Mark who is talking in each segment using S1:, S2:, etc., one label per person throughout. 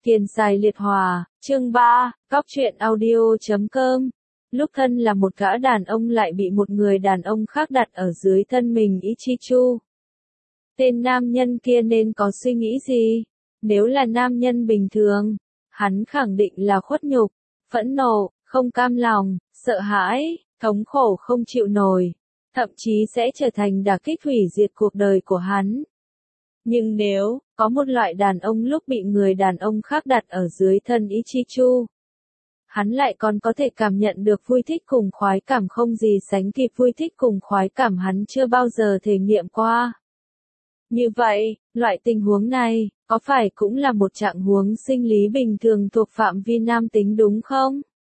S1: Tiền Tài Liệt Hòa, chương 3, Cóc truyện audio.com. Lúc thân là một gã đàn ông lại bị một người đàn ông khác đặt ở dưới thân mình Ichichu. Tên nam nhân kia nên có suy nghĩ gì? Nếu là nam nhân bình thường, hắn khẳng định là khuất nhục, phẫn nộ, không cam lòng, sợ hãi, thống khổ không chịu nổi, thậm chí sẽ trở thành đả kích hủy diệt cuộc đời của hắn. Nhưng nếu có một loại đàn ông lúc bị người đàn ông khác đặt ở dưới thân Ichichu, hắn lại còn có thể cảm nhận được vui thích cùng khoái cảm không gì sánh kịp vui thích cùng khoái cảm hắn chưa bao giờ thể nghiệm qua. Như vậy, loại tình huống này, có phải cũng là một trạng huống sinh lý bình thường thuộc phạm vi nam tính đúng không?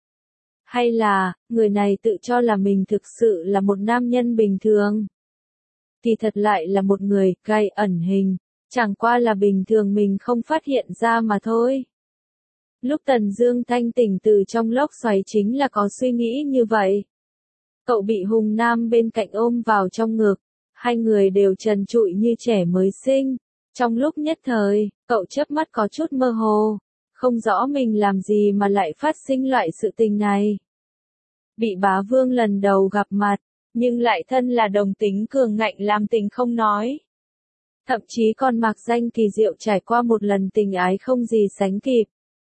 S1: Hay là, người này tự cho là mình thực sự là một nam nhân bình thường? Thì thật lại là một người gay ẩn hình, chẳng qua là bình thường mình không phát hiện ra mà thôi. Lúc Tần Dương thanh tỉnh từ trong lốc xoáy chính là có suy nghĩ như vậy. Cậu bị Hùng Nam bên cạnh ôm vào trong ngực, hai người đều trần trụi như trẻ mới sinh. Trong lúc nhất thời, cậu chớp mắt có chút mơ hồ, không rõ mình làm gì mà lại phát sinh loại sự tình này. Bị bá vương lần đầu gặp mặt, nhưng lại thân là đồng tính cường ngạnh làm tình không nói. Thậm chí còn mặc danh kỳ diệu trải qua một lần tình ái không gì sánh kịp.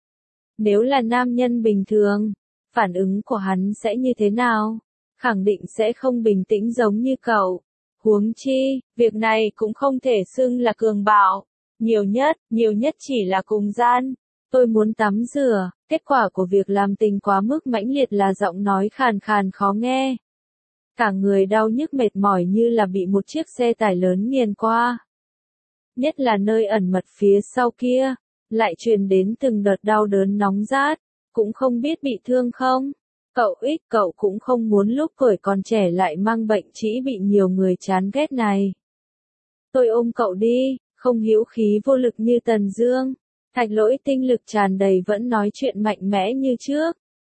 S1: Nếu là nam nhân bình thường, phản ứng của hắn sẽ như thế nào? Khẳng định sẽ không bình tĩnh giống như cậu. Huống chi, việc này cũng không thể xưng là cường bạo. Nhiều nhất chỉ là cùng gian. Tôi muốn tắm rửa, kết quả của việc làm tình quá mức mãnh liệt là giọng nói khàn khàn khó nghe. Cả người đau nhức mệt mỏi như là bị một chiếc xe tải lớn nghiền qua. Nhất là nơi ẩn mật phía sau kia, lại truyền đến từng đợt đau đớn nóng rát, cũng không biết bị thương không? Cậu cũng không muốn lúc tuổi còn trẻ lại mang bệnh trĩ bị nhiều người chán ghét này. Tôi ôm cậu đi, không hữu khí vô lực như Tần Dương. Thạch Lỗi tinh lực tràn đầy vẫn nói chuyện mạnh mẽ như trước.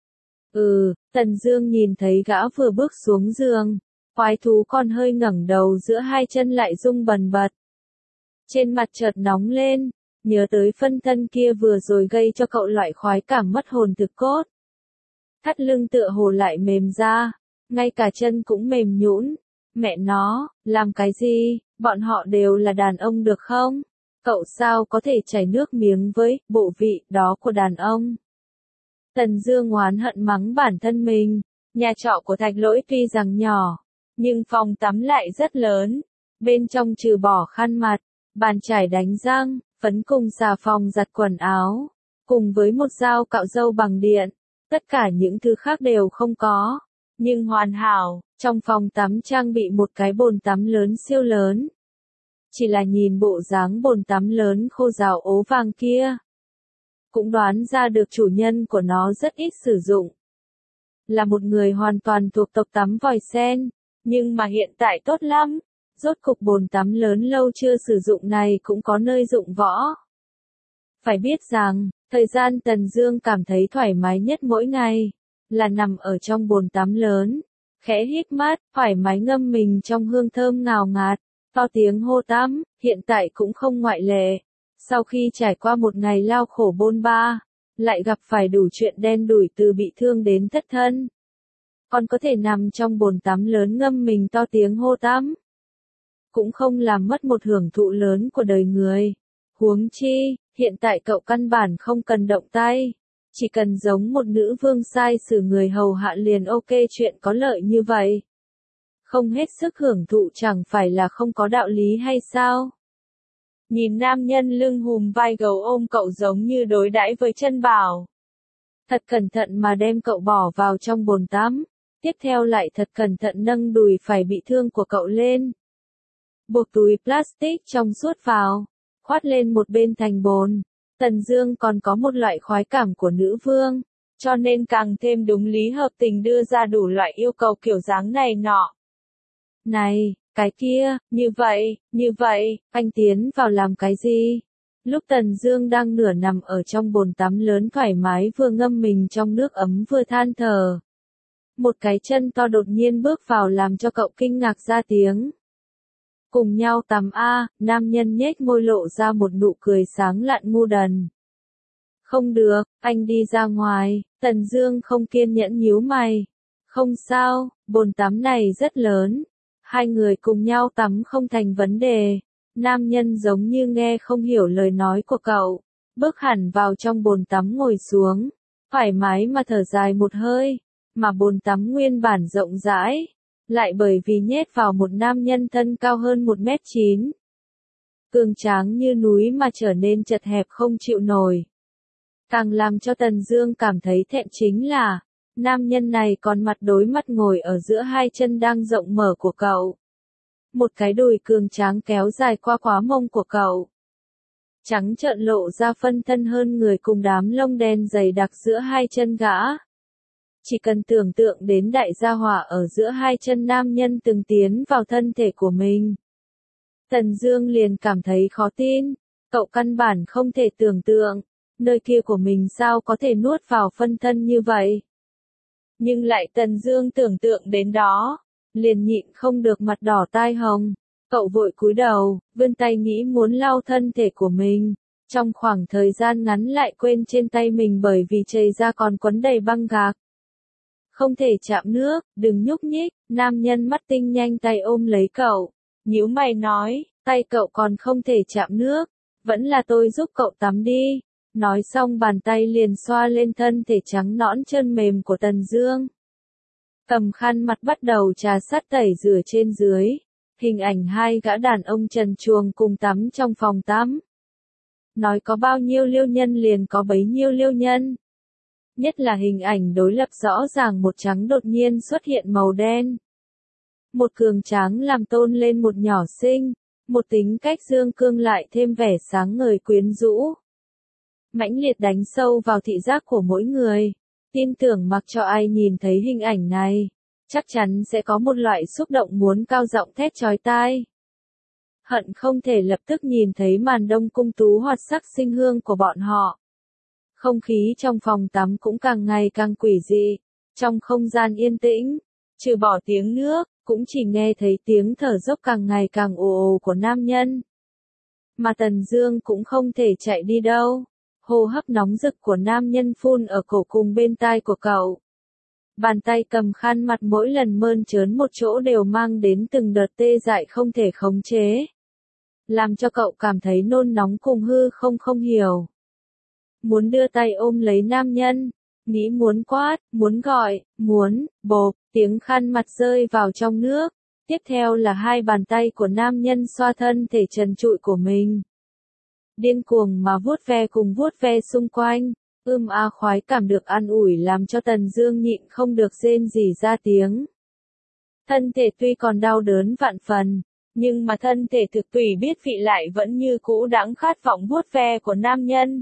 S1: Tần Dương nhìn thấy gã vừa bước xuống giường, quái thú còn hơi ngẩng đầu giữa hai chân lại rung bần bật. Trên mặt chợt nóng lên, nhớ tới phân thân kia vừa rồi gây cho cậu loại khoái cảm mất hồn thực cốt. Thắt lưng tựa hồ lại mềm ra, ngay cả chân cũng mềm nhũn. Mẹ nó, làm cái gì, bọn họ đều là đàn ông được không? Cậu sao có thể chảy nước miếng với bộ vị đó của đàn ông? Tần Dương oán hận mắng bản thân mình, nhà trọ của Thạch Lỗi tuy rằng nhỏ, nhưng phòng tắm lại rất lớn. Bên trong trừ bỏ khăn mặt, bàn chải đánh răng, phấn cùng xà phòng giặt quần áo, cùng với một dao cạo râu bằng điện, tất cả những thứ khác đều không có, nhưng hoàn hảo, trong phòng tắm trang bị một cái bồn tắm lớn siêu lớn. Chỉ là nhìn bộ dáng bồn tắm lớn khô ráo ố vàng kia, cũng đoán ra được chủ nhân của nó rất ít sử dụng. Là một người hoàn toàn thuộc tộc tắm vòi sen, nhưng mà hiện tại tốt lắm. Rốt cục bồn tắm lớn lâu chưa sử dụng này cũng có nơi dụng võ. Phải biết rằng, thời gian Tần Dương cảm thấy thoải mái nhất mỗi ngày, là nằm ở trong bồn tắm lớn, khẽ hít mắt, thoải mái ngâm mình trong hương thơm ngào ngạt, to tiếng hô tắm, hiện tại cũng không ngoại lệ. Sau khi trải qua một ngày lao khổ bôn ba, lại gặp phải đủ chuyện đen đủi từ bị thương đến thất thân. Còn có thể nằm trong bồn tắm lớn ngâm mình to tiếng hô tắm, cũng không làm mất một hưởng thụ lớn của đời người. Huống chi, hiện tại cậu căn bản không cần động tay, chỉ cần giống một nữ vương sai xử người hầu hạ liền ok, chuyện có lợi như vậy. Không hết sức hưởng thụ chẳng phải là không có đạo lý hay sao? Nhìn nam nhân lưng hùm vai gấu ôm cậu giống như đối đãi với chân bảo. Thật cẩn thận mà đem cậu bỏ vào trong bồn tắm, tiếp theo lại thật cẩn thận nâng đùi phải bị thương của cậu lên. Buộc túi plastic trong suốt vào, khoát lên một bên thành bồn. Tần Dương còn có một loại khoái cảm của nữ vương, cho nên càng thêm đúng lý hợp tình đưa ra đủ loại yêu cầu kiểu dáng này nọ. Này, cái kia, như vậy, anh tiến vào làm cái gì? Lúc Tần Dương đang nửa nằm ở trong bồn tắm lớn thoải mái vừa ngâm mình trong nước ấm vừa than thở, một cái chân to đột nhiên bước vào làm cho cậu kinh ngạc ra tiếng. Cùng nhau tắm a, nam nhân nhếch môi lộ ra một nụ cười sáng lạn ngu đần. Không được, anh đi ra ngoài. Tần Dương không kiên nhẫn nhíu mày. Không sao, bồn tắm này rất lớn. Hai người cùng nhau tắm không thành vấn đề. Nam nhân giống như nghe không hiểu lời nói của cậu. Bước hẳn vào trong bồn tắm ngồi xuống. Thoải mái mà thở dài một hơi. Mà bồn tắm nguyên bản rộng rãi. Lại bởi vì nhét vào một nam nhân thân cao hơn 1m9. Cường tráng như núi mà trở nên chật hẹp không chịu nổi. Càng làm cho Tần Dương cảm thấy thẹn chính là, nam nhân này còn mặt đối mặt ngồi ở giữa hai chân đang rộng mở của cậu. Một cái đùi cường tráng kéo dài qua khóa mông của cậu. Trắng trợn lộ ra phân thân hơn người cùng đám lông đen dày đặc giữa hai chân gã. Chỉ cần tưởng tượng đến đại gia hỏa ở giữa hai chân nam nhân từng tiến vào thân thể của mình. Tần Dương liền cảm thấy khó tin, cậu căn bản không thể tưởng tượng, nơi kia của mình sao có thể nuốt vào phân thân như vậy. Nhưng lại Tần Dương tưởng tượng đến đó, liền nhịn không được mặt đỏ tai hồng, cậu vội cúi đầu, vươn tay nghĩ muốn lau thân thể của mình, trong khoảng thời gian ngắn lại quên trên tay mình bởi vì chảy ra còn quấn đầy băng gạc. Không thể chạm nước, đừng nhúc nhích, nam nhân mắt tinh nhanh tay ôm lấy cậu, nhíu mày nói, tay cậu còn không thể chạm nước, vẫn là tôi giúp cậu tắm đi. Nói xong bàn tay liền xoa lên thân thể trắng nõn trơn mềm của Tần Dương. Cầm khăn mặt bắt đầu trà sát tẩy rửa trên dưới. Hình ảnh hai gã đàn ông trần truồng cùng tắm trong phòng tắm. Nói có bao nhiêu liêu nhân liền có bấy nhiêu liêu nhân. Nhất là hình ảnh đối lập rõ ràng một trắng đột nhiên xuất hiện màu đen. Một cường tráng làm tôn lên một nhỏ xinh, một tính cách dương cương lại thêm vẻ sáng ngời quyến rũ. Mãnh liệt đánh sâu vào thị giác của mỗi người, tin tưởng mặc cho ai nhìn thấy hình ảnh này, chắc chắn sẽ có một loại xúc động muốn cao giọng thét chói tai. Hận không thể lập tức nhìn thấy màn đông cung tú hoạt sắc sinh hương của bọn họ. Không khí trong phòng tắm cũng càng ngày càng quỷ dị, trong không gian yên tĩnh, trừ bỏ tiếng nước, cũng chỉ nghe thấy tiếng thở dốc càng ngày càng ồ ồ của nam nhân. Mà Tần Dương cũng không thể chạy đi đâu. Hô hấp nóng rực của nam nhân phun ở cổ cùng bên tai của cậu. Bàn tay cầm khăn mặt mỗi lần mơn trớn một chỗ đều mang đến từng đợt tê dại không thể khống chế. Làm cho cậu cảm thấy nôn nóng cùng hư không hiểu. Muốn đưa tay ôm lấy nam nhân, nghĩ muốn quát, muốn gọi, muốn, bộp, tiếng khăn mặt rơi vào trong nước. Tiếp theo là hai bàn tay của nam nhân xoa thân thể trần trụi của mình. Điên cuồng mà vuốt ve xung quanh, khoái cảm được an ủi làm cho Tần Dương nhịn không được rên rỉ ra tiếng. Thân thể tuy còn đau đớn vạn phần, nhưng mà thân thể thực tùy biết vị lại vẫn như cũ đãng khát vọng vuốt ve của nam nhân.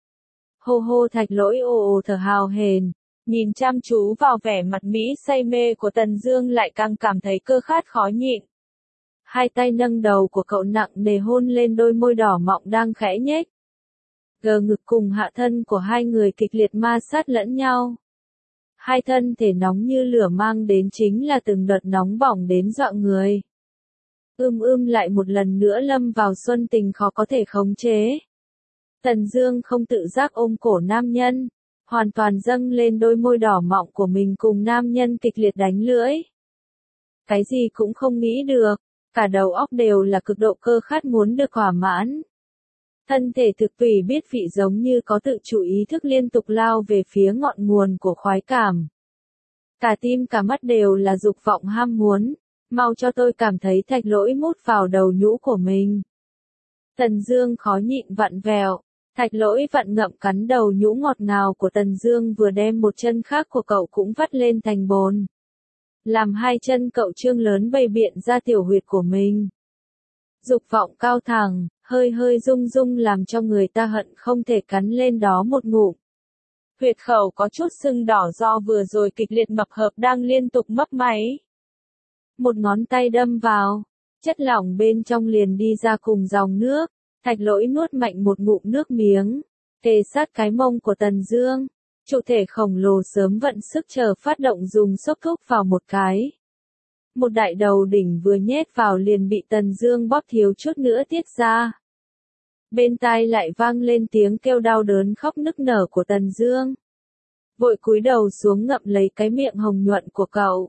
S1: Hô hô Thạch Lỗi ồ ồ thở hào hển, nhìn chăm chú vào vẻ mặt mỹ say mê của Tần Dương lại càng cảm thấy cơ khát khó nhịn. Hai tay nâng đầu của cậu nặng nề hôn lên đôi môi đỏ mọng đang khẽ nhếch. Gờ ngực cùng hạ thân của hai người kịch liệt ma sát lẫn nhau. Hai thân thể nóng như lửa mang đến chính là từng đợt nóng bỏng đến dọa người. Lại một lần nữa lâm vào xuân tình khó có thể khống chế. Tần Dương không tự giác ôm cổ nam nhân, hoàn toàn dâng lên đôi môi đỏ mọng của mình cùng nam nhân kịch liệt đánh lưỡi. Cái gì cũng không nghĩ được. Cả đầu óc đều là cực độ cơ khát muốn được thỏa mãn. Thân thể thực tùy biết vị giống như có tự chủ ý thức liên tục lao về phía ngọn nguồn của khoái cảm. Cả tim cả mắt đều là dục vọng ham muốn, mau cho tôi cảm thấy Thạch Lỗi mút vào đầu nhũ của mình. Tần Dương khó nhịn vặn vẹo, Thạch Lỗi vặn ngậm cắn đầu nhũ ngọt ngào của Tần Dương vừa đem một chân khác của cậu cũng vắt lên thành bồn. Làm hai chân cậu trương lớn bày biện ra tiểu huyệt của mình. Dục vọng cao thẳng, hơi hơi rung rung làm cho người ta hận không thể cắn lên đó một ngụm. Huyệt khẩu có chút sưng đỏ do vừa rồi kịch liệt mập hợp đang liên tục mấp máy. Một ngón tay đâm vào, chất lỏng bên trong liền đi ra cùng dòng nước, Thạch Lỗi nuốt mạnh một ngụm nước miếng, kề sát cái mông của Tần Dương. Trụ thể khổng lồ sớm vận sức chờ phát động dùng xốc thúc vào một cái. Một đại đầu đỉnh vừa nhét vào liền bị Tần Dương bóp thiếu chút nữa tiết ra. Bên tai lại vang lên tiếng kêu đau đớn khóc nức nở của Tần Dương. Vội cúi đầu xuống ngậm lấy cái miệng hồng nhuận của cậu.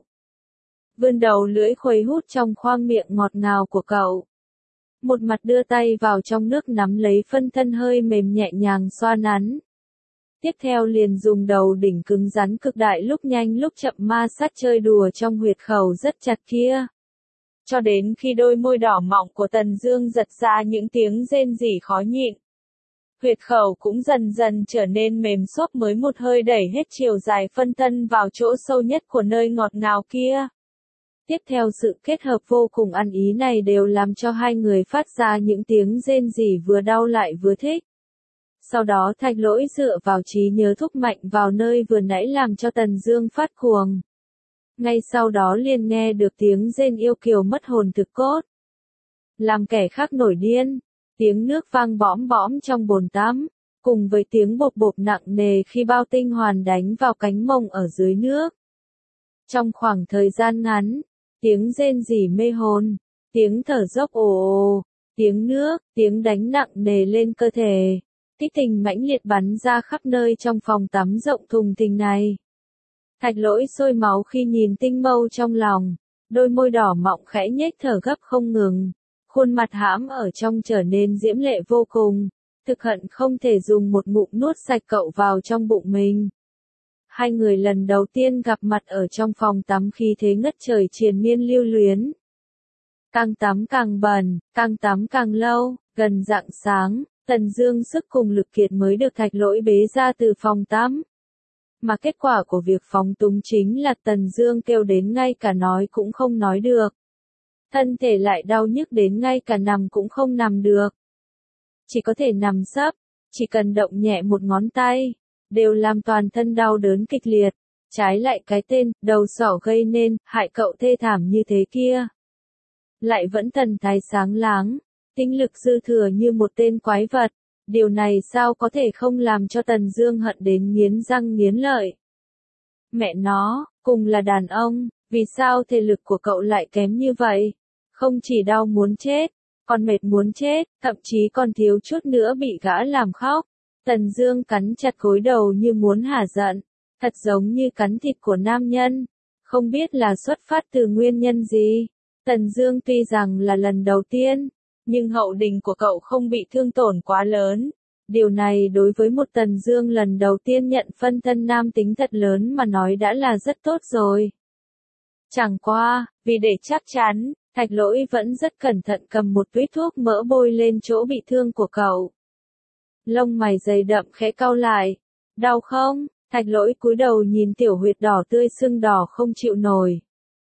S1: Vươn đầu lưỡi khuấy hút trong khoang miệng ngọt ngào của cậu. Một mặt đưa tay vào trong nước nắm lấy phân thân hơi mềm nhẹ nhàng xoa nắn. Tiếp theo liền dùng đầu đỉnh cứng rắn cực đại lúc nhanh lúc chậm ma sát chơi đùa trong huyệt khẩu rất chặt kia. Cho đến khi đôi môi đỏ mọng của Tần Dương giật ra những tiếng rên rỉ khó nhịn. Huyệt khẩu cũng dần dần trở nên mềm xốp mới một hơi đẩy hết chiều dài phân thân vào chỗ sâu nhất của nơi ngọt ngào kia. Tiếp theo sự kết hợp vô cùng ăn ý này đều làm cho hai người phát ra những tiếng rên rỉ vừa đau lại vừa thích. Sau đó Thạch Lỗi dựa vào trí nhớ thúc mạnh vào nơi vừa nãy làm cho Tần Dương phát cuồng. Ngay sau đó liền nghe được tiếng rên yêu kiều mất hồn thực cốt. Làm kẻ khác nổi điên, tiếng nước vang bõm bõm trong bồn tắm, cùng với tiếng bộp bộp nặng nề khi bao tinh hoàn đánh vào cánh mông ở dưới nước. Trong khoảng thời gian ngắn, tiếng rên rỉ mê hồn, tiếng thở dốc ồ ồ, tiếng nước, tiếng đánh nặng nề lên cơ thể, kích tình mãnh liệt bắn ra khắp nơi trong phòng tắm rộng thùng thình này. Thạch Lỗi sôi máu khi nhìn tinh mâu trong lòng, đôi môi đỏ mọng khẽ nhếch thở gấp không ngừng, khuôn mặt hãm ở trong trở nên diễm lệ vô cùng, thực hận không thể dùng một ngụm nuốt sạch cậu vào trong bụng mình. Hai người lần đầu tiên gặp mặt ở trong phòng tắm khi thế ngất trời triền miên lưu luyến. Càng tắm càng bẩn, càng tắm càng lâu, gần rạng sáng, Tần Dương sức cùng lực kiệt mới được Thạch Lỗi bế ra từ phòng tắm. Mà kết quả của việc phóng túng chính là Tần Dương kêu đến ngay cả nói cũng không nói được. Thân thể lại đau nhức đến ngay cả nằm cũng không nằm được. Chỉ có thể nằm sấp, chỉ cần động nhẹ một ngón tay, đều làm toàn thân đau đớn kịch liệt. Trái lại cái tên, đầu sỏ gây nên, hại cậu thê thảm như thế kia. Lại vẫn thần thái sáng láng, tinh lực dư thừa như một tên quái vật. Điều này sao có thể không làm cho Tần Dương hận đến nghiến răng nghiến lợi. Mẹ nó, cùng là đàn ông, vì sao thể lực của cậu lại kém như vậy? Không chỉ đau muốn chết, còn mệt muốn chết, thậm chí còn thiếu chút nữa bị gã làm khóc. Tần Dương cắn chặt gối đầu như muốn hả giận, thật giống như cắn thịt của nam nhân. Không biết là xuất phát từ nguyên nhân gì. Tần Dương tuy rằng là lần đầu tiên, nhưng hậu đình của cậu không bị thương tổn quá lớn. Điều này đối với một Tần Dương lần đầu tiên nhận phân thân nam tính thật lớn mà nói đã là rất tốt rồi. Chẳng qua, vì để chắc chắn, Thạch Lỗi vẫn rất cẩn thận cầm một túi thuốc mỡ bôi lên chỗ bị thương của cậu. Lông mày dày đậm khẽ cau lại. Đau không? Thạch Lỗi cúi đầu nhìn tiểu huyệt đỏ tươi sưng đỏ không chịu nổi.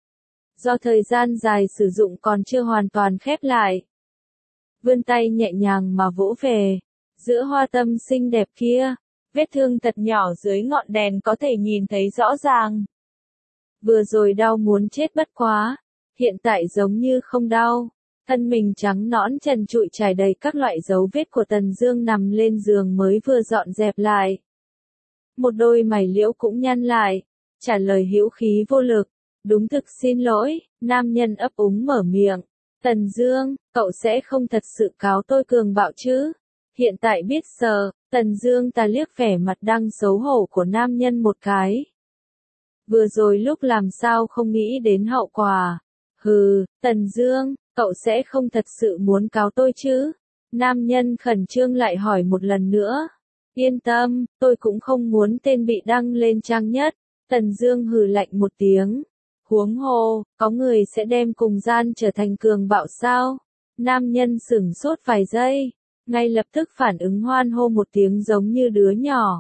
S1: Do thời gian dài sử dụng còn chưa hoàn toàn khép lại. Vươn tay nhẹ nhàng mà vỗ về. Giữa hoa tâm xinh đẹp kia, vết thương thật nhỏ dưới ngọn đèn có thể nhìn thấy rõ ràng. Vừa rồi đau muốn chết bất quá, hiện tại giống như không đau. Thân mình trắng nõn trần trụi trải đầy các loại dấu vết của Tần Dương nằm lên giường mới vừa dọn dẹp lại. Một đôi mày liễu cũng nhăn lại, trả lời hữu khí vô lực. Đúng thực xin lỗi, nam nhân ấp úng mở miệng. Tần Dương, cậu sẽ không thật sự cáo tôi cường bạo chứ? Hiện tại biết sợ, Tần Dương ta liếc vẻ mặt đang xấu hổ của nam nhân một cái. Vừa rồi lúc làm sao không nghĩ đến hậu quả. Hừ, Tần Dương, cậu sẽ không thật sự muốn cáo tôi chứ? Nam nhân khẩn trương lại hỏi một lần nữa. Yên tâm, tôi cũng không muốn tên bị đăng lên trang nhất. Tần Dương hừ lạnh một tiếng. Huống hồ, có người sẽ đem cùng gian trở thành cường bạo sao? Nam nhân sửng sốt vài giây, ngay lập tức phản ứng hoan hô một tiếng giống như đứa nhỏ.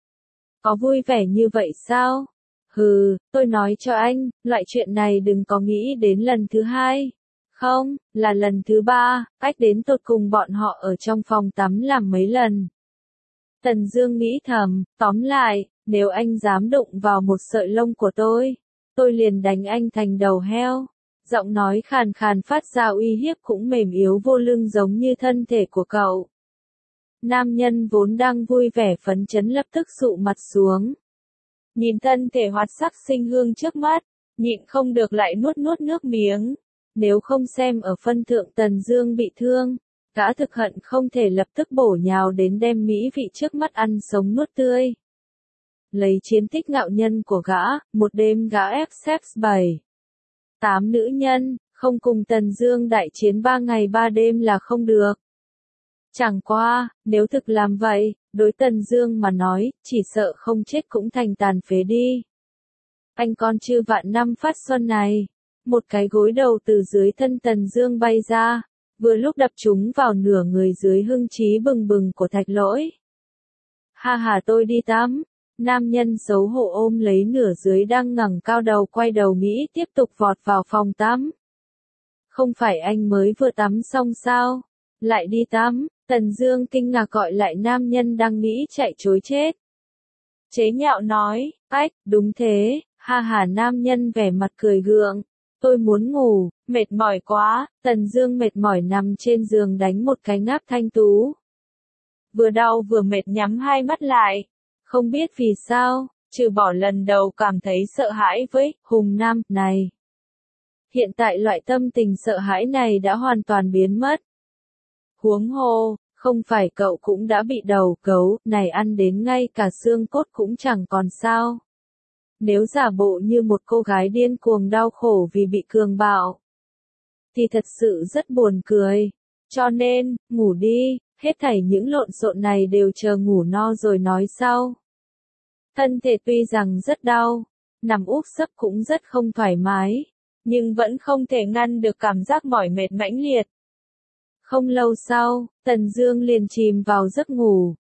S1: Có vui vẻ như vậy sao? Hừ, tôi nói cho anh, loại chuyện này đừng có nghĩ đến lần thứ hai. Không, là lần thứ ba, cách đến tột cùng bọn họ ở trong phòng tắm làm mấy lần. Tần Dương nghĩ thầm, tóm lại, nếu anh dám đụng vào một sợi lông của tôi liền đánh anh thành đầu heo. Giọng nói khàn khàn phát ra uy hiếp cũng mềm yếu vô lưng giống như thân thể của cậu. Nam nhân vốn đang vui vẻ phấn chấn lập tức sụ mặt xuống. Nhìn thân thể hoạt sắc xinh hương trước mắt, nhịn không được lại nuốt nuốt nước miếng. Nếu không xem ở phân thượng Tần Dương bị thương, Gã thực hận không thể lập tức bổ nhào đến đem mỹ vị trước mắt ăn sống nuốt tươi. Lấy chiến tích ngạo nhân của gã, một đêm gã ép sex 7, 8 nữ nhân, không cùng Tần Dương đại chiến 3 ngày 3 đêm là không được. Chẳng qua, nếu thực làm vậy, đối Tần Dương mà nói, chỉ sợ không chết cũng thành tàn phế đi. Anh con chư vạn năm phát xuân này, một cái gối đầu từ dưới thân Tần Dương bay ra, vừa lúc đập trúng vào nửa người dưới hưng trí bừng bừng của Thạch Lỗi. Ha ha, tôi đi tắm. Nam nhân xấu hổ ôm lấy nửa dưới đang ngẩng cao đầu quay đầu nghĩ tiếp tục vọt vào phòng tắm. Không phải anh mới vừa tắm xong sao? Lại đi tắm. Tần Dương kinh ngạc gọi lại nam nhân đang nghĩ chạy trối chết. Chế nhạo nói, ách, đúng thế, ha ha, nam nhân vẻ mặt cười gượng. Tôi muốn ngủ, mệt mỏi quá. Tần Dương mệt mỏi nằm trên giường đánh một cái ngáp thanh tú. Vừa đau vừa mệt nhắm hai mắt lại. Không biết vì sao, trừ bỏ lần đầu cảm thấy sợ hãi với Hùng Nam này. Hiện tại loại tâm tình sợ hãi này đã hoàn toàn biến mất. Huống hồ, không phải cậu cũng đã bị đầu gấu này ăn đến ngay cả xương cốt cũng chẳng còn sao. Nếu giả bộ như một cô gái điên cuồng đau khổ vì bị cường bạo, thì thật sự rất buồn cười. Cho nên, ngủ đi, hết thảy những lộn xộn này đều chờ ngủ no rồi nói sau. Thân thể tuy rằng rất đau, nằm úp sấp cũng rất không thoải mái, nhưng vẫn không thể ngăn được cảm giác mỏi mệt mãnh liệt. Không lâu sau, Tần Dương liền chìm vào giấc ngủ.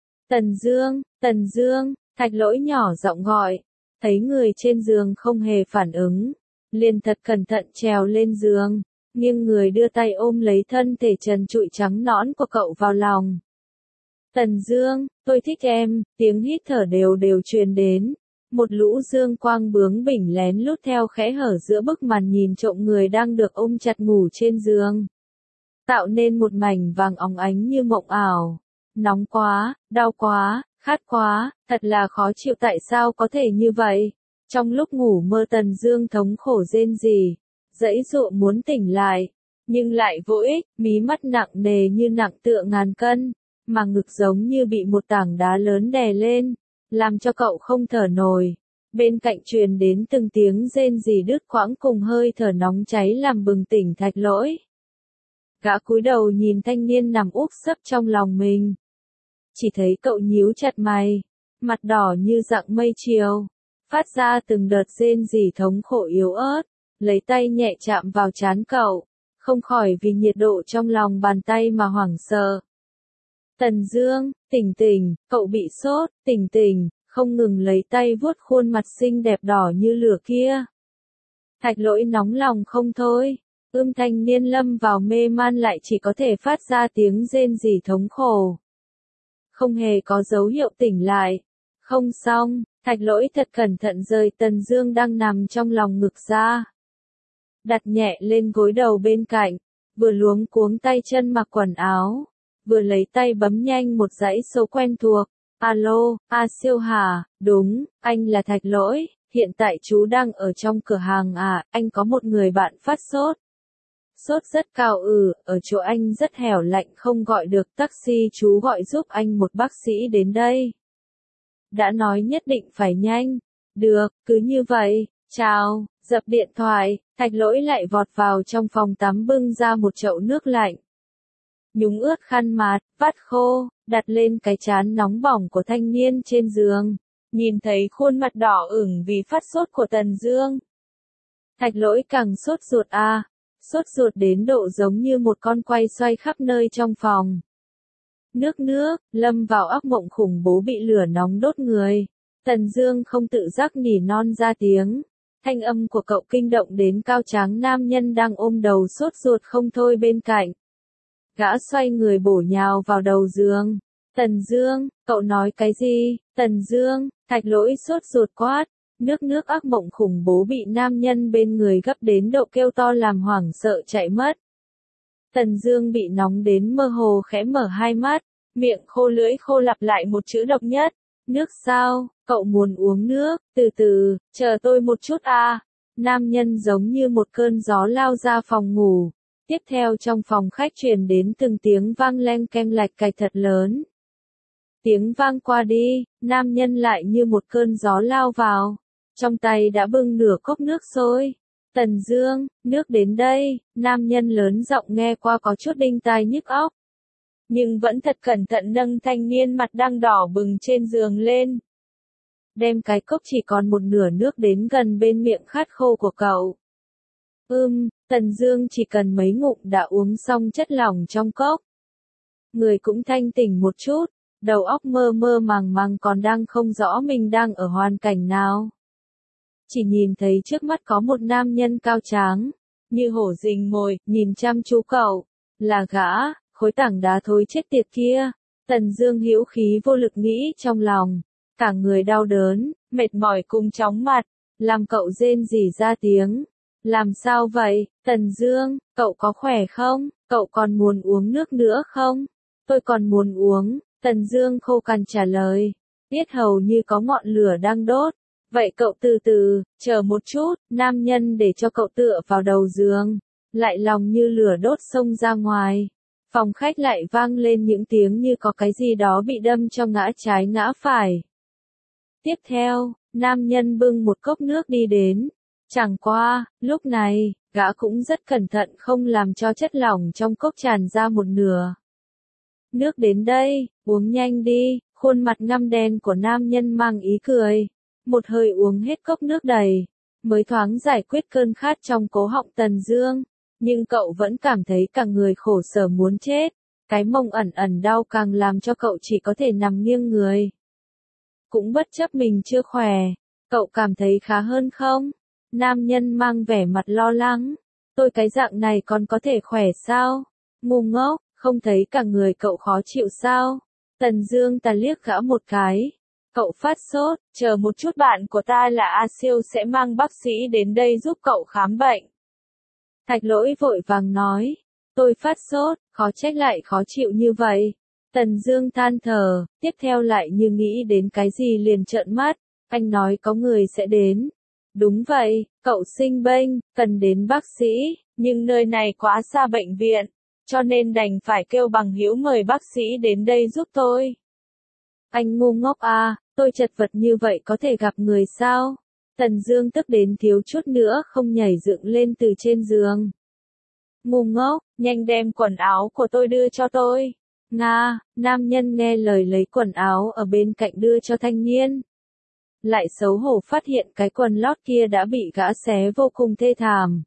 S1: Tần Dương, Thạch Lỗi nhỏ giọng gọi, thấy người trên giường không hề phản ứng, liền thật cẩn thận trèo lên giường, nghiêng người đưa tay ôm lấy thân thể trần trụi trắng nõn của cậu vào lòng. Tần Dương, tôi thích em, tiếng hít thở đều đều truyền đến. Một lũ dương quang bướng bỉnh lén lút theo khẽ hở giữa bức màn nhìn trộm người đang được ôm chặt ngủ trên giường. Tạo nên một mảnh vàng óng ánh như mộng ảo. Nóng quá, đau quá, khát quá, thật là khó chịu, tại sao có thể như vậy? Trong lúc ngủ mơ Tần Dương thống khổ rên rỉ, giãy giụa muốn tỉnh lại, nhưng lại vô ích, mí mắt nặng nề như nặng tựa ngàn cân, mà ngực giống như bị một tảng đá lớn đè lên, làm cho cậu không thở nổi. Bên cạnh truyền đến từng tiếng rên rỉ đứt quãng cùng hơi thở nóng cháy làm bừng tỉnh Thạch Lỗi. Gã cúi đầu nhìn thanh niên nằm úp sấp trong lòng mình. Chỉ thấy cậu nhíu chặt mày, mặt đỏ như dạng mây chiều, phát ra từng đợt rên rỉ thống khổ yếu ớt, lấy tay nhẹ chạm vào trán cậu, không khỏi vì nhiệt độ trong lòng bàn tay mà hoảng sợ. Tần Dương, tỉnh tỉnh, cậu bị sốt, tỉnh tỉnh, không ngừng lấy tay vuốt khuôn mặt xinh đẹp đỏ như lửa kia. Thạch Lỗi nóng lòng không thôi, thanh niên lâm vào mê man lại chỉ có thể phát ra tiếng rên rỉ thống khổ. Không hề có dấu hiệu tỉnh lại. Không xong, Thạch Lỗi thật cẩn thận rời Tần Dương đang nằm trong lòng ngực ra. Đặt nhẹ lên gối đầu bên cạnh, vừa luống cuống tay chân mặc quần áo, vừa lấy tay bấm nhanh một dãy số quen thuộc. Alo, Siêu hả, đúng, anh là Thạch Lỗi, hiện tại chú đang ở trong cửa hàng à, anh có một người bạn phát sốt. Sốt rất cao ở chỗ anh rất hẻo lạnh không gọi được taxi, chú gọi giúp anh một bác sĩ đến đây. Đã nói nhất định phải nhanh. Được, cứ như vậy, chào, dập điện thoại, Thạch Lỗi lại vọt vào trong phòng tắm bưng ra một chậu nước lạnh. Nhúng ướt khăn mặt, vắt khô, đặt lên cái trán nóng bỏng của thanh niên trên giường. Nhìn thấy khuôn mặt đỏ ửng vì phát sốt của Tần Dương, Thạch Lỗi càng sốt ruột sốt ruột đến độ giống như một con quay xoay khắp nơi trong phòng. Nước, lâm vào ác mộng khủng bố bị lửa nóng đốt người. Tần Dương không tự giác nỉ non ra tiếng. Thanh âm của cậu kinh động đến cao tráng nam nhân đang ôm đầu sốt ruột không thôi bên cạnh. Gã xoay người bổ nhào vào đầu giường. Tần Dương, cậu nói cái gì? Tần Dương, Thạch Lỗi sốt ruột quát. Nước ác mộng khủng bố bị nam nhân bên người gấp đến độ kêu to làm hoảng sợ chạy mất. Tần Dương bị nóng đến mơ hồ khẽ mở hai mắt, miệng khô lưỡi khô lặp lại một chữ độc nhất. Nước sao, cậu muốn uống nước, từ từ, chờ tôi một chút à. Nam nhân giống như một cơn gió lao ra phòng ngủ, Tiếp theo trong phòng khách truyền đến từng tiếng vang leng keng lạch cạch thật lớn. Tiếng vang qua đi, nam nhân lại như một cơn gió lao vào. Trong tay đã bưng nửa cốc nước sôi. Tần Dương, nước đến đây, nam nhân lớn giọng nghe qua có chút đinh tai nhức óc. Nhưng vẫn thật cẩn thận nâng thanh niên mặt đang đỏ bừng trên giường lên. Đem cái cốc chỉ còn một nửa nước đến gần bên miệng khát khô của cậu. Tần Dương chỉ cần mấy ngụm đã uống xong chất lỏng trong cốc. Người cũng thanh tỉnh một chút, đầu óc mơ mơ màng màng còn đang không rõ mình đang ở hoàn cảnh nào. Chỉ nhìn thấy trước mắt có một nam nhân cao tráng, như hổ rình mồi, nhìn chăm chú cậu. Là gã, khối tảng đá thối chết tiệt kia. Tần Dương hữu khí vô lực nghĩ trong lòng. Cả người đau đớn, mệt mỏi cùng chóng mặt, làm cậu rên rỉ ra tiếng. Làm sao vậy, Tần Dương, cậu có khỏe không? Cậu còn muốn uống nước nữa không? Tôi còn muốn uống, Tần Dương khô cằn trả lời. Yết hầu như có ngọn lửa đang đốt. Vậy cậu từ từ, chờ một chút, nam nhân để cho cậu tựa vào đầu giường. Lại lòng như lửa đốt xông ra ngoài. Phòng khách lại vang lên những tiếng như có cái gì đó bị đâm cho ngã trái ngã phải. Tiếp theo, nam nhân bưng một cốc nước đi đến. Chẳng qua, lúc này, gã cũng rất cẩn thận không làm cho chất lỏng trong cốc tràn ra một nửa. Nước đến đây, uống nhanh đi, khuôn mặt ngăm đen của nam nhân mang ý cười. Một hơi uống hết cốc nước đầy, mới thoáng giải quyết cơn khát trong cố họng Tần Dương. Nhưng cậu vẫn cảm thấy cả người khổ sở muốn chết. Cái mông ẩn ẩn đau càng làm cho cậu chỉ có thể nằm nghiêng người. Cũng bất chấp mình chưa khỏe, cậu cảm thấy khá hơn không? Nam nhân mang vẻ mặt lo lắng. Tôi cái dạng này còn có thể khỏe sao? Ngu ngốc, không thấy cả người cậu khó chịu sao? Tần Dương ta liếc gã một cái. Cậu phát sốt, chờ một chút, bạn của ta là A Siêu sẽ mang bác sĩ đến đây giúp cậu khám bệnh. Thạch Lỗi vội vàng nói. Tôi phát sốt, khó trách lại khó chịu như vậy. Tần Dương than thở, tiếp theo lại như nghĩ đến cái gì liền trợn mắt. Anh nói có người sẽ đến. Đúng vậy, cậu sinh bệnh, cần đến bác sĩ, nhưng nơi này quá xa bệnh viện, cho nên đành phải kêu bằng hữu mời bác sĩ đến đây giúp tôi. Anh ngu ngốc à, tôi chật vật như vậy có thể gặp người sao? Tần Dương tức đến thiếu chút nữa không nhảy dựng lên từ trên giường. Ngu ngốc, nhanh đem quần áo của tôi đưa cho tôi. Nga, nam nhân nghe lời lấy quần áo ở bên cạnh đưa cho thanh niên. Lại xấu hổ phát hiện cái quần lót kia đã bị gã xé vô cùng thê thảm.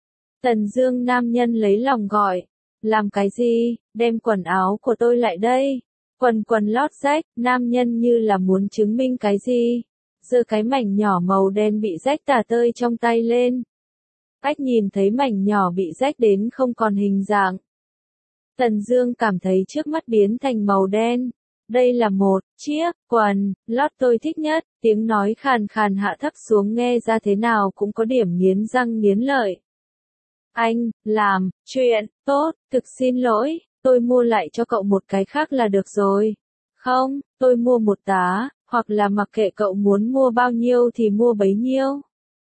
S1: Tần Dương nam nhân lấy lòng gọi. Làm cái gì, đem quần áo của tôi lại đây. Quần lót rách, nam nhân như là muốn chứng minh cái gì. Giơ cái mảnh nhỏ màu đen bị rách tả tơi trong tay lên. Cách nhìn thấy mảnh nhỏ bị rách đến không còn hình dạng. Tần Dương cảm thấy trước mắt biến thành màu đen. Đây là một chiếc quần lót tôi thích nhất, tiếng nói khàn khàn hạ thấp xuống nghe ra thế nào cũng có điểm nghiến răng nghiến lợi. Anh, làm, chuyện, tốt, thực xin lỗi, tôi mua lại cho cậu một cái khác là được rồi. Không, tôi mua một tá, hoặc là mặc kệ cậu muốn mua bao nhiêu thì mua bấy nhiêu.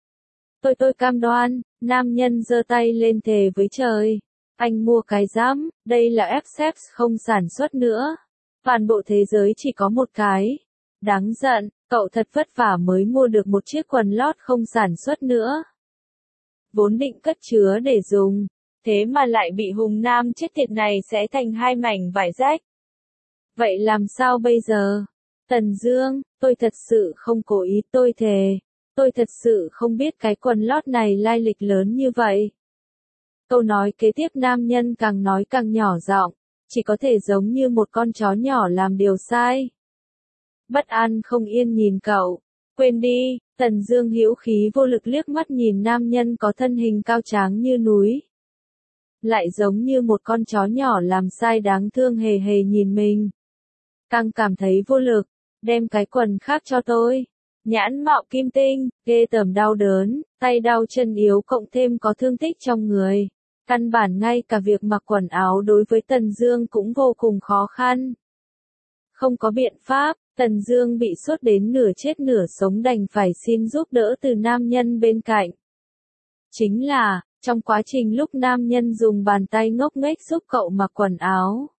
S1: Tôi cam đoan, nam nhân giơ tay lên thề với trời. Anh mua cái rắm, đây là FX không sản xuất nữa. Toàn bộ thế giới chỉ có một cái. Đáng giận, cậu thật vất vả mới mua được một chiếc quần lót không sản xuất nữa. Vốn định cất chứa để dùng, thế mà lại bị hùng nam chết tiệt này xé thành hai mảnh vải rách. Vậy làm sao bây giờ? Tần Dương, tôi thật sự không cố ý, tôi thề. Tôi thật sự không biết cái quần lót này lai lịch lớn như vậy. Câu nói kế tiếp nam nhân càng nói càng nhỏ giọng, chỉ có thể giống như một con chó nhỏ làm điều sai. Bất an không yên nhìn cậu. Quên đi, Tần Dương hữu khí vô lực liếc mắt nhìn nam nhân có thân hình cao tráng như núi. Lại giống như một con chó nhỏ làm sai đáng thương hề hề nhìn mình. Càng cảm thấy vô lực, đem cái quần khác cho tôi. Nhãn mạo kim tinh, ghê tởm đau đớn, tay đau chân yếu cộng thêm có thương tích trong người. Căn bản ngay cả việc mặc quần áo đối với Tần Dương cũng vô cùng khó khăn. Không có biện pháp, Tần Dương bị sốt đến nửa chết nửa sống đành phải xin giúp đỡ từ nam nhân bên cạnh. Chính là, Trong quá trình lúc nam nhân dùng bàn tay ngốc nghếch giúp cậu mặc quần áo,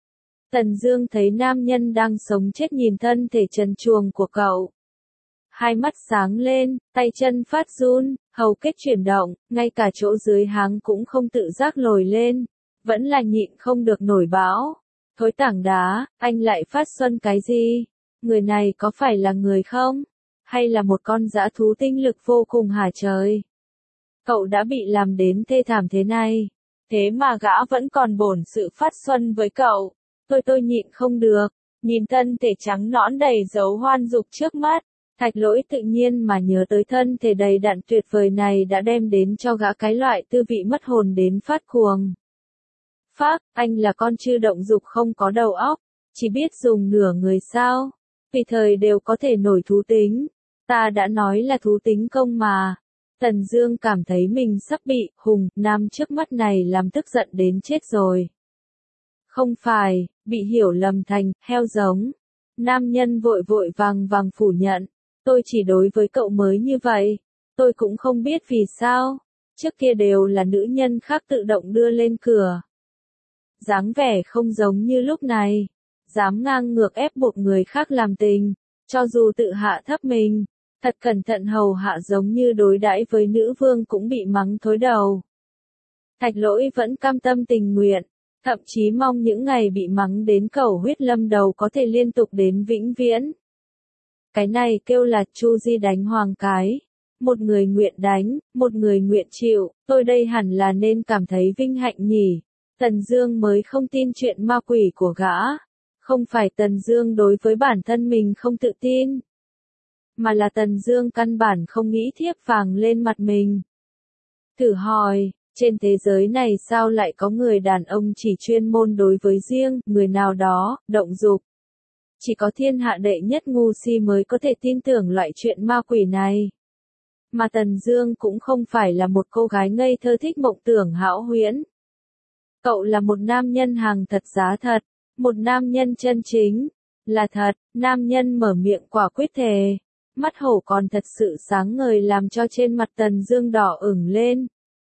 S1: Tần Dương thấy nam nhân đang sống chết nhìn thân thể trần truồng của cậu. Hai mắt sáng lên, tay chân phát run, hầu kết chuyển động, ngay cả chỗ dưới háng cũng không tự giác lồi lên, vẫn là nhịn không được nổi bão. Thối tảng đá, anh lại phát xuân cái gì? Người này có phải là người không? Hay là một con dã thú tinh lực vô cùng hả trời? Cậu đã bị làm đến thê thảm thế này, thế mà gã vẫn còn bổn sự phát xuân với cậu. Tôi nhịn không được, nhìn thân thể trắng nõn đầy dấu hoan dục trước mắt, Thạch Lỗi tự nhiên mà nhớ tới thân thể đầy đặn tuyệt vời này đã đem đến cho gã cái loại tư vị mất hồn đến phát cuồng. Phác, anh là con chư động dục không có đầu óc, chỉ biết dùng nửa người sao, tùy thời đều có thể nổi thú tính. Ta đã nói là thú tính công mà. Tần Dương cảm thấy mình sắp bị Hùng Nam trước mắt này làm tức giận đến chết rồi. Không phải, bị hiểu lầm thành heo giống. Nam nhân vội vội vàng vàng phủ nhận. Tôi chỉ đối với cậu mới như vậy. Tôi cũng không biết vì sao. Trước kia đều là nữ nhân khác tự động đưa lên cửa. Dáng vẻ không giống như lúc này. Dám ngang ngược ép buộc người khác làm tình. Cho dù tự hạ thấp mình. Thật cẩn thận hầu hạ giống như đối đãi với nữ vương cũng bị mắng thối đầu. Thạch Lỗi vẫn cam tâm tình nguyện. Thậm chí mong những ngày bị mắng đến cầu huyết lâm đầu có thể liên tục đến vĩnh viễn. Cái này kêu là Chu Di đánh hoàng cái. Một người nguyện đánh, một người nguyện chịu, tôi đây hẳn là nên cảm thấy vinh hạnh nhỉ. Tần Dương mới không tin chuyện ma quỷ của gã. Không phải Tần Dương đối với bản thân mình không tự tin, mà là Tần Dương căn bản không nghĩ thiếp vàng lên mặt mình. Thử hỏi, trên thế giới này sao lại có người đàn ông chỉ chuyên môn đối với riêng người nào đó, động dục? Chỉ có thiên hạ đệ nhất ngu si mới có thể tin tưởng loại chuyện ma quỷ này. Mà Tần Dương cũng không phải là một cô gái ngây thơ thích mộng tưởng hão huyễn. Cậu là một nam nhân hàng thật giá thật, một nam nhân chân chính, là thật. Nam nhân mở miệng quả quyết thề, mắt hổ còn thật sự sáng ngời làm cho trên mặt Tần Dương đỏ ửng lên.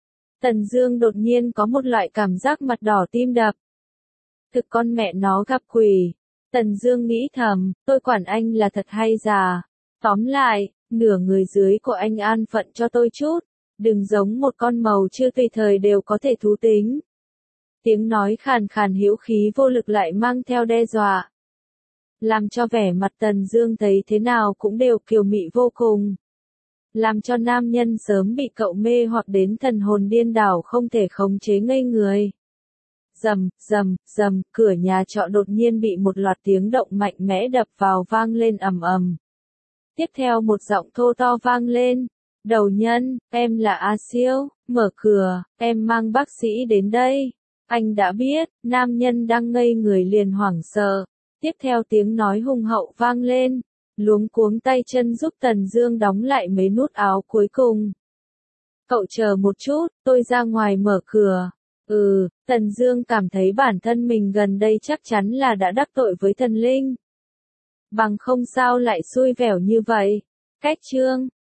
S1: Tần Dương đột nhiên có một loại cảm giác mặt đỏ tim đập. Thực con mẹ nó gặp quỷ. Tần Dương nghĩ thầm, tôi quản anh là thật hay giả. Tóm lại, nửa người dưới của anh an phận cho tôi chút, đừng giống một con màu chưa tùy thời đều có thể thú tính. Tiếng nói khàn khàn hữu khí vô lực lại mang theo đe dọa, làm cho vẻ mặt Tần Dương thấy thế nào cũng đều kiều mị vô cùng. Làm cho nam nhân sớm bị cậu mê hoặc đến thần hồn điên đảo không thể khống chế ngây người. Rầm, rầm, rầm, cửa nhà trọ đột nhiên bị một loạt tiếng động mạnh mẽ đập vào vang lên ầm ầm. Tiếp theo một giọng thô to vang lên. Đầu nhân, em là A Siêu, mở cửa, em mang bác sĩ đến đây. Anh đã biết, nam nhân đang ngây người liền hoảng sợ. Tiếp theo tiếng nói hùng hậu vang lên. Luống cuống tay chân giúp Tần Dương đóng lại mấy nút áo cuối cùng. Cậu chờ một chút, tôi ra ngoài mở cửa. Tần Dương cảm thấy bản thân mình gần đây chắc chắn là đã đắc tội với thần linh. Bằng không sao lại xui vẻo như vậy. Cách chương